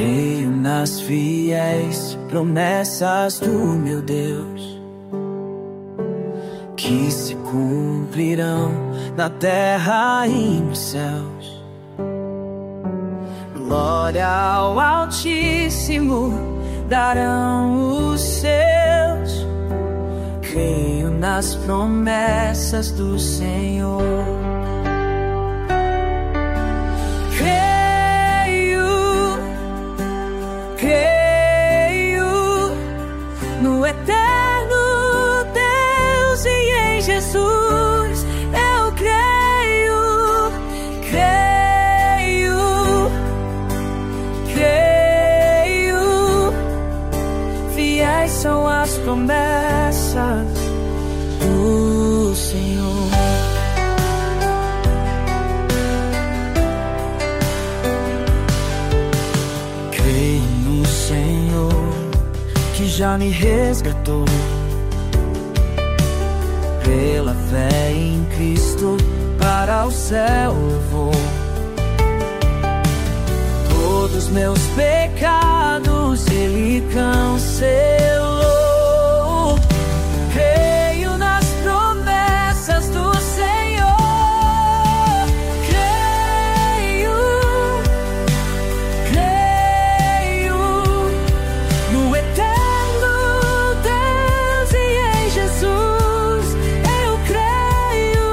Creio nas fiéis promessas do meu Deus, que se cumprirão na terra e nos céus. Glória ao Altíssimo darão os seus. Creio nas promessas do Senhor. Creio no eterno Deus e em Jesus. Eu creio, fiéis são as promessas do Senhor. Que já me resgatou. Pela fé em Cristo para o céu eu vou. Todos meus pecados Ele cancelou. Creio nas promessas do Senhor. Creio no eterno Deus e em Jesus. Eu creio,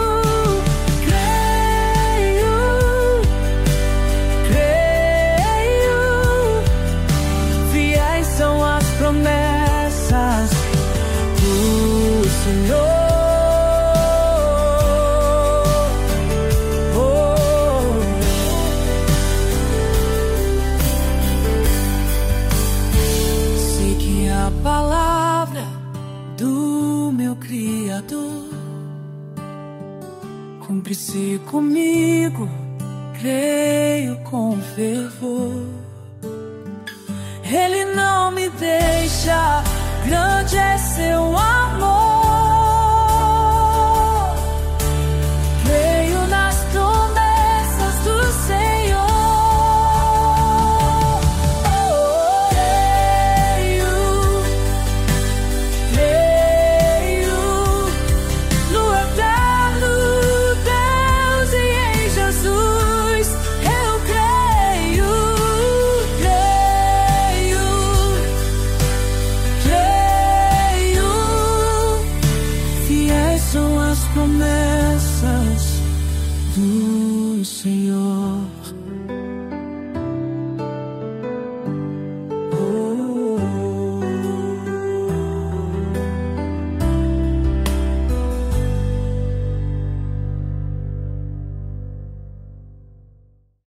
fiéis são as promessas do Senhor. Sei que a palavra do meu Criador cumpre-se comigo, creio com fervor. Ele não me deixa, grande é seu amor. Creio nas promessas do Senhor. Creio no eterno Deus e em Jesus. Eu creio, fiéis são as promessas do Senhor.